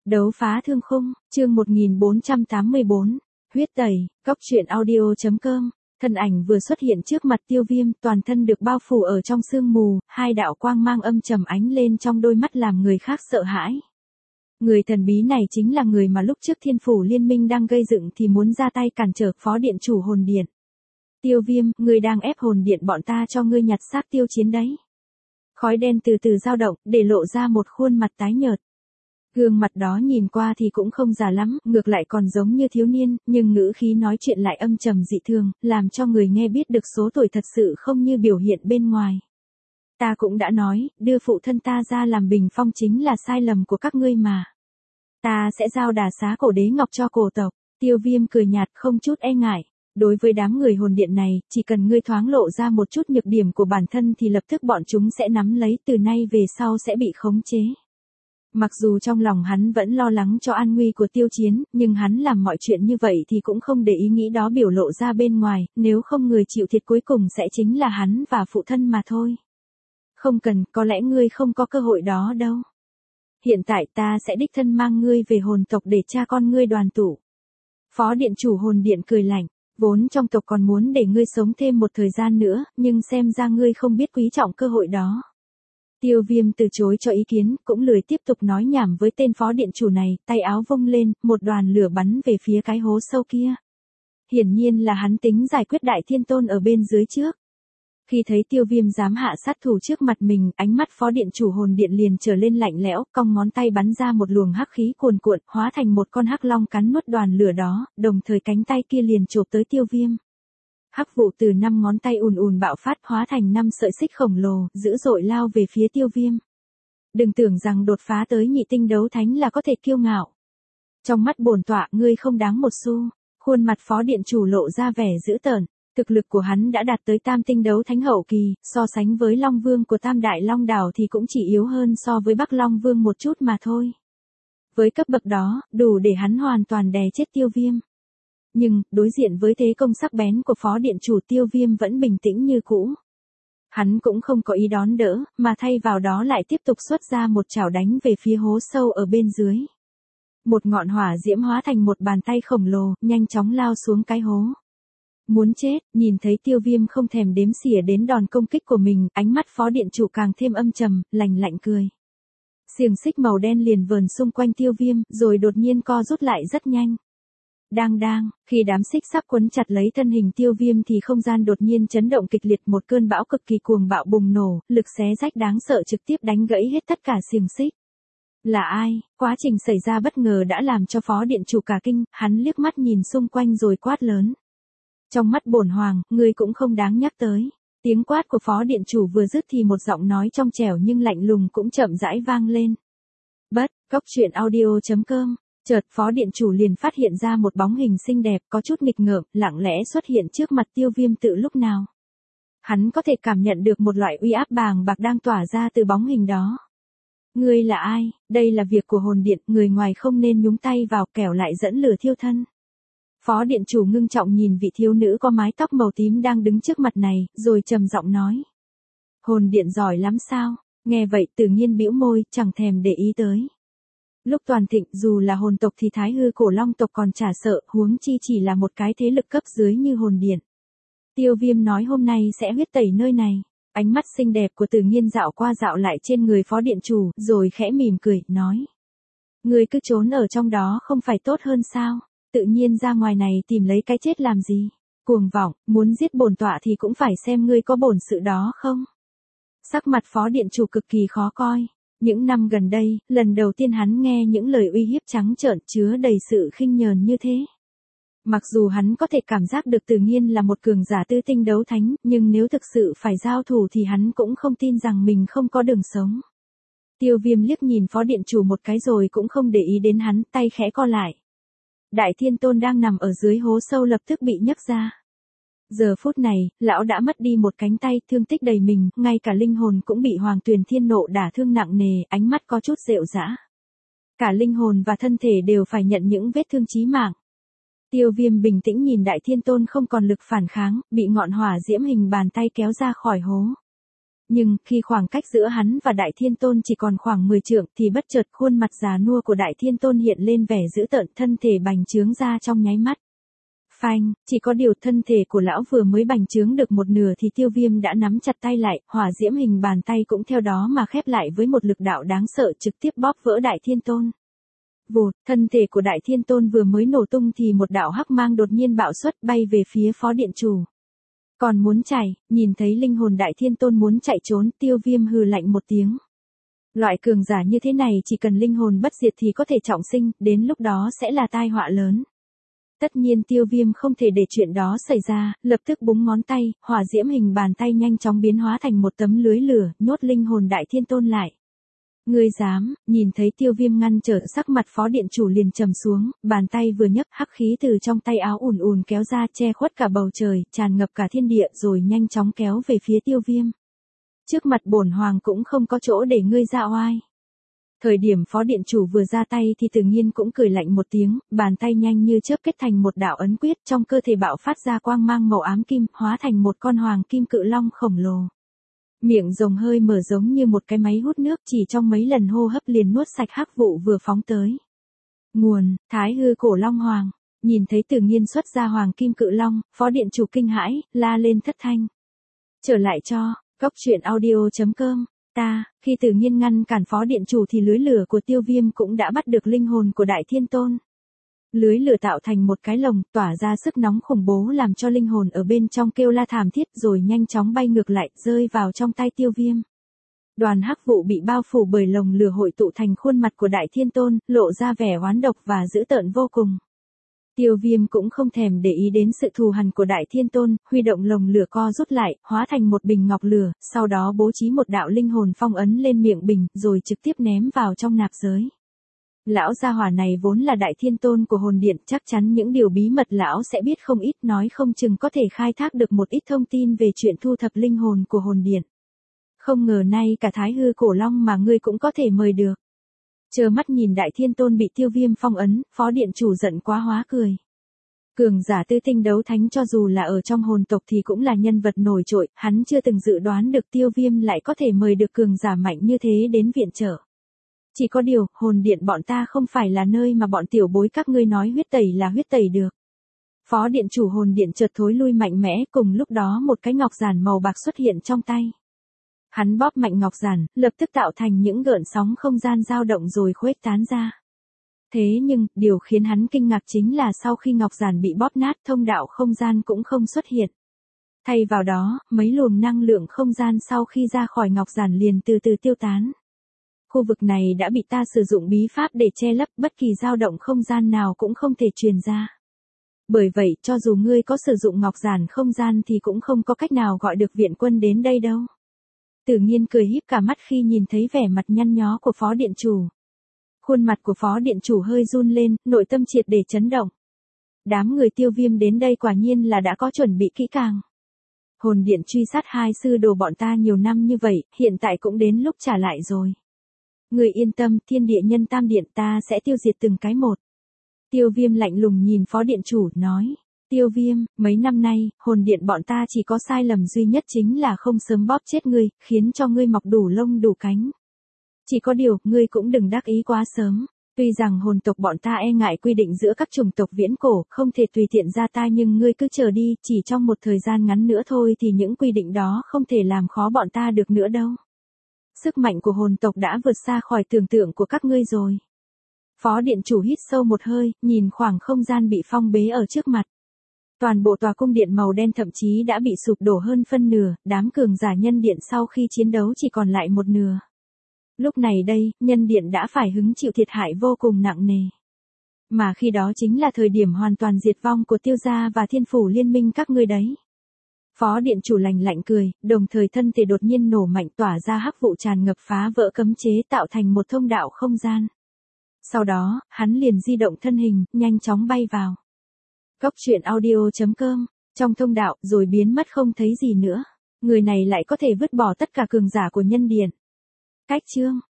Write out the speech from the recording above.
Đấu phá thương khung, chương 1484, huyết tẩy, cóc truyện audio.com. Thân ảnh vừa xuất hiện trước mặt Tiêu Viêm, toàn thân được bao phủ ở trong sương mù, hai đạo quang mang âm trầm ánh lên trong đôi mắt làm người khác sợ hãi. Người thần bí này chính là người mà lúc trước Thiên Phủ Liên Minh đang gây dựng thì muốn ra tay cản trở Phó Điện Chủ Hồn Điện. Tiêu Viêm, người đang ép Hồn Điện bọn ta cho ngươi nhặt xác Tiêu Chiến đấy. Khói đen từ từ dao động, để lộ ra một khuôn mặt tái nhợt. Gương mặt đó nhìn qua thì cũng không già lắm, ngược lại còn giống như thiếu niên, nhưng ngữ khí nói chuyện lại âm trầm dị thường, làm cho người nghe biết được số tuổi thật sự không như biểu hiện bên ngoài. Ta cũng đã nói, đưa phụ thân ta ra làm bình phong chính là sai lầm của các ngươi mà. Ta sẽ giao đà xá cổ đế ngọc cho cổ tộc. Tiêu Viêm cười nhạt không chút e ngại. Đối với đám người hồn điện này, chỉ cần ngươi thoáng lộ ra một chút nhược điểm của bản thân thì lập tức bọn chúng sẽ nắm lấy, từ nay về sau sẽ bị khống chế. Mặc dù trong lòng hắn vẫn lo lắng cho an nguy của Tiêu Chiến, nhưng hắn làm mọi chuyện như vậy thì cũng không để ý nghĩ đó biểu lộ ra bên ngoài, nếu không người chịu thiệt cuối cùng sẽ chính là hắn và phụ thân mà thôi. Không cần, có lẽ ngươi không có cơ hội đó đâu. Hiện tại ta sẽ đích thân mang ngươi về hồn tộc để cha con ngươi đoàn tụ. Phó Điện Chủ Hồn Điện cười lạnh, vốn trong tộc còn muốn để ngươi sống thêm một thời gian nữa, nhưng xem ra ngươi không biết quý trọng cơ hội đó. Tiêu Viêm từ chối cho ý kiến, cũng lười tiếp tục nói nhảm với tên Phó Điện Chủ này, tay áo vung lên, một đoàn lửa bắn về phía cái hố sâu kia. Hiển nhiên là hắn tính giải quyết Đại Thiên Tôn ở bên dưới trước. Khi thấy Tiêu Viêm dám hạ sát thủ trước mặt mình, ánh mắt Phó Điện Chủ Hồn Điện liền trở lên lạnh lẽo, cong ngón tay bắn ra một luồng hắc khí cuồn cuộn, hóa thành một con hắc long cắn nuốt đoàn lửa đó, đồng thời cánh tay kia liền chộp tới Tiêu Viêm. Hắc vụ từ 5 ngón tay ùn ùn bạo phát, hóa thành 5 sợi xích khổng lồ, dữ dội lao về phía Tiêu Viêm. Đừng tưởng rằng đột phá tới nhị tinh đấu thánh là có thể kiêu ngạo. Trong mắt bổn tọa, ngươi không đáng một xu. Khuôn mặt Phó Điện Chủ lộ ra vẻ dữ tợn. Thực lực của hắn đã đạt tới tam tinh đấu thánh hậu kỳ, so sánh với Long Vương của Tam Đại Long Đảo thì cũng chỉ yếu hơn so với Bắc Long Vương một chút mà thôi. Với cấp bậc đó, đủ để hắn hoàn toàn đè chết Tiêu Viêm. Nhưng, đối diện với thế công sắc bén của Phó Điện Chủ, Tiêu Viêm vẫn bình tĩnh như cũ. Hắn cũng không có ý đón đỡ, mà thay vào đó lại tiếp tục xuất ra một chảo đánh về phía hố sâu ở bên dưới. Một ngọn hỏa diễm hóa thành một bàn tay khổng lồ, nhanh chóng lao xuống cái hố. Muốn chết, nhìn thấy Tiêu Viêm không thèm đếm xỉa đến đòn công kích của mình, ánh mắt Phó Điện Chủ càng thêm âm trầm, lạnh lạnh cười. Xiềng xích màu đen liền vờn xung quanh Tiêu Viêm, rồi đột nhiên co rút lại rất nhanh. Đang, khi đám xích sắp quấn chặt lấy thân hình Tiêu Viêm thì không gian đột nhiên chấn động kịch liệt, một cơn bão cực kỳ cuồng bạo bùng nổ, lực xé rách đáng sợ trực tiếp đánh gãy hết tất cả xiềng xích. Là ai? Quá trình xảy ra bất ngờ đã làm cho Phó Điện Chủ cả kinh, hắn liếc mắt nhìn xung quanh rồi quát lớn. Trong mắt bổn hoàng, ngươi cũng không đáng nhắc tới. Tiếng quát của Phó Điện Chủ vừa dứt thì một giọng nói trong trẻo nhưng lạnh lùng cũng chậm rãi vang lên. Cóc truyện audio.com. Chợt Phó Điện Chủ liền phát hiện ra một bóng hình xinh đẹp có chút nghịch ngợm, lặng lẽ xuất hiện trước mặt Tiêu Viêm tự lúc nào. Hắn có thể cảm nhận được một loại uy áp bàng bạc đang tỏa ra từ bóng hình đó. Ngươi là ai? Đây là việc của Hồn Điện, người ngoài không nên nhúng tay vào, kẻo lại dẫn lửa thiêu thân. Phó Điện Chủ ngưng trọng nhìn vị thiếu nữ có mái tóc màu tím đang đứng trước mặt này, rồi trầm giọng nói. Hồn Điện giỏi lắm sao? Nghe vậy Tự Nhiên bĩu môi, chẳng thèm để ý tới. Lúc toàn thịnh, dù là hồn tộc thì Thái Hư Cổ Long tộc còn chả sợ, huống chi chỉ là một cái thế lực cấp dưới như Hồn Điện. Tiêu Viêm nói hôm nay sẽ huyết tẩy nơi này. Ánh mắt xinh đẹp của Tự Nhiên dạo qua dạo lại trên người Phó Điện Chủ, rồi khẽ mỉm cười, nói. Ngươi cứ trốn ở trong đó không phải tốt hơn sao? Tự nhiên ra ngoài này tìm lấy cái chết làm gì? Cuồng vọng, muốn giết bổn tọa thì cũng phải xem ngươi có bổn sự đó không? Sắc mặt Phó Điện Chủ cực kỳ khó coi. Những năm gần đây, lần đầu tiên hắn nghe những lời uy hiếp trắng trợn chứa đầy sự khinh nhờn như thế. Mặc dù hắn có thể cảm giác được Tự Nhiên là một cường giả tư tinh đấu thánh, nhưng nếu thực sự phải giao thủ thì hắn cũng không tin rằng mình không có đường sống. Tiêu Viêm liếc nhìn Phó Điện Chủ một cái rồi cũng không để ý đến hắn, tay khẽ co lại. Đại Thiên Tôn đang nằm ở dưới hố sâu lập tức bị nhấc ra. Giờ phút này, lão đã mất đi một cánh tay, thương tích đầy mình, ngay cả linh hồn cũng bị Hoàng Tuyền Thiên Nộ đả thương nặng nề, ánh mắt có chút rệu rã. Cả linh hồn và thân thể đều phải nhận những vết thương chí mạng. Tiêu Viêm bình tĩnh nhìn Đại Thiên Tôn không còn lực phản kháng, bị ngọn hỏa diễm hình bàn tay kéo ra khỏi hố. Nhưng, khi khoảng cách giữa hắn và Đại Thiên Tôn chỉ còn khoảng 10 trượng thì bất chợt khuôn mặt già nua của Đại Thiên Tôn hiện lên vẻ dữ tợn, thân thể bành trướng ra trong nháy mắt. Phanh, chỉ có điều thân thể của lão vừa mới bành trướng được một nửa thì Tiêu Viêm đã nắm chặt tay lại, hỏa diễm hình bàn tay cũng theo đó mà khép lại với một lực đạo đáng sợ trực tiếp bóp vỡ Đại Thiên Tôn. Vụt, thân thể của Đại Thiên Tôn vừa mới nổ tung thì một đạo hắc mang đột nhiên bạo xuất bay về phía Phó Điện Chủ. Còn muốn chạy, nhìn thấy linh hồn Đại Thiên Tôn muốn chạy trốn, Tiêu Viêm hừ lạnh một tiếng. Loại cường giả như thế này chỉ cần linh hồn bất diệt thì có thể trọng sinh, đến lúc đó sẽ là tai họa lớn. Tất nhiên Tiêu Viêm không thể để chuyện đó xảy ra, lập tức búng ngón tay, hỏa diễm hình bàn tay nhanh chóng biến hóa thành một tấm lưới lửa, nhốt linh hồn Đại Thiên Tôn lại. Ngươi dám, nhìn thấy Tiêu Viêm ngăn trở, sắc mặt Phó Điện Chủ liền trầm xuống, bàn tay vừa nhấc, hắc khí từ trong tay áo ùn ùn kéo ra che khuất cả bầu trời, tràn ngập cả thiên địa rồi nhanh chóng kéo về phía Tiêu Viêm. Trước mặt bổn hoàng cũng không có chỗ để ngươi ra oai. Thời điểm Phó Điện Chủ vừa ra tay thì Từ Nghiên cũng cười lạnh một tiếng, bàn tay nhanh như chớp kết thành một đạo ấn quyết, trong cơ thể bạo phát ra quang mang màu ám kim, hóa thành một con hoàng kim cự long khổng lồ. Miệng rồng hơi mở giống như một cái máy hút nước, chỉ trong mấy lần hô hấp liền nuốt sạch hắc vụ vừa phóng tới. Nguồn, Thái Hư Cổ Long Hoàng. Nhìn thấy Từ Nghiên xuất ra hoàng kim cự long, Phó Điện Chủ kinh hãi, la lên thất thanh. Trở lại cho, goctruyện.audio.com. Khi Từ Nghiên ngăn cản Phó Điện Chủ thì lưới lửa của Tiêu Viêm cũng đã bắt được linh hồn của Đại Thiên Tôn. Lưới lửa tạo thành một cái lồng, tỏa ra sức nóng khủng bố làm cho linh hồn ở bên trong kêu la thảm thiết rồi nhanh chóng bay ngược lại, rơi vào trong tay Tiêu Viêm. Đoàn hắc vụ bị bao phủ bởi lồng lửa hội tụ thành khuôn mặt của Đại Thiên Tôn, lộ ra vẻ oán độc và dữ tợn vô cùng. Tiêu Viêm cũng không thèm để ý đến sự thù hằn của Đại Thiên Tôn, huy động lồng lửa co rút lại, hóa thành một bình ngọc lửa, sau đó bố trí một đạo linh hồn phong ấn lên miệng bình, rồi trực tiếp ném vào trong nạp giới. Lão gia hỏa này vốn là Đại Thiên Tôn của hồn điện, chắc chắn những điều bí mật lão sẽ biết không ít, nói không chừng có thể khai thác được một ít thông tin về chuyện thu thập linh hồn của hồn điện. Không ngờ nay cả Thái Hư Cổ Long mà ngươi cũng có thể mời được. Trơ mắt nhìn Đại Thiên Tôn bị Tiêu Viêm phong ấn, Phó Điện Chủ giận quá hóa cười. Cường giả tư tinh đấu thánh cho dù là ở trong hồn tộc thì cũng là nhân vật nổi trội, hắn chưa từng dự đoán được Tiêu Viêm lại có thể mời được cường giả mạnh như thế đến viện trợ. Chỉ có điều, hồn điện bọn ta không phải là nơi mà bọn tiểu bối các ngươi nói huyết tẩy là huyết tẩy được. Phó Điện Chủ hồn điện chợt thối lui mạnh mẽ, cùng lúc đó một cái ngọc giản màu bạc xuất hiện trong tay. Hắn bóp mạnh ngọc giản, lập tức tạo thành những gợn sóng không gian dao động rồi khuếch tán ra. Thế nhưng, điều khiến hắn kinh ngạc chính là sau khi ngọc giản bị bóp nát, thông đạo không gian cũng không xuất hiện. Thay vào đó, mấy luồng năng lượng không gian sau khi ra khỏi ngọc giản liền từ từ tiêu tán. Khu vực này đã bị ta sử dụng bí pháp để che lấp, bất kỳ dao động không gian nào cũng không thể truyền ra. Bởi vậy, cho dù ngươi có sử dụng ngọc giản không gian thì cũng không có cách nào gọi được viện quân đến đây đâu. Từ Nghiên cười híp cả mắt khi nhìn thấy vẻ mặt nhăn nhó của Phó Điện Chủ. Khuôn mặt của Phó Điện Chủ hơi run lên, nội tâm triệt để chấn động. Đám người Tiêu Viêm đến đây quả nhiên là đã có chuẩn bị kỹ càng. Hồn điện truy sát hai sư đồ bọn ta nhiều năm như vậy, hiện tại cũng đến lúc trả lại rồi. Người yên tâm, Thiên Địa Nhân Tam Điện ta sẽ tiêu diệt từng cái một. Tiêu Viêm lạnh lùng nhìn Phó Điện Chủ, nói. Tiêu Viêm, mấy năm nay, hồn điện bọn ta chỉ có sai lầm duy nhất chính là không sớm bóp chết ngươi, khiến cho ngươi mọc đủ lông đủ cánh. Chỉ có điều, ngươi cũng đừng đắc ý quá sớm. Tuy rằng hồn tộc bọn ta e ngại quy định giữa các chủng tộc viễn cổ, không thể tùy tiện ra tay, nhưng ngươi cứ chờ đi, chỉ trong một thời gian ngắn nữa thôi thì những quy định đó không thể làm khó bọn ta được nữa đâu. Sức mạnh của hồn tộc đã vượt xa khỏi tưởng tượng của các ngươi rồi. Phó Điện Chủ hít sâu một hơi, nhìn khoảng không gian bị phong bế ở trước mặt. Toàn bộ tòa cung điện màu đen thậm chí đã bị sụp đổ hơn phân nửa, đám cường giả nhân điện sau khi chiến đấu chỉ còn lại một nửa. Lúc này đây, nhân điện đã phải hứng chịu thiệt hại vô cùng nặng nề. Mà khi đó chính là thời điểm hoàn toàn diệt vong của Tiêu gia và Thiên Phủ Liên minh các ngươi đấy. Phó Điện Chủ lạnh lạnh cười, đồng thời thân thể đột nhiên nổ mạnh tỏa ra hắc vụ tràn ngập phá vỡ cấm chế tạo thành một thông đạo không gian. Sau đó, hắn liền di động thân hình, nhanh chóng bay vào. Goctruyện.audio.com, trong thông đạo, rồi biến mất không thấy gì nữa. Người này lại có thể vứt bỏ tất cả cường giả của nhân điện. Cách chương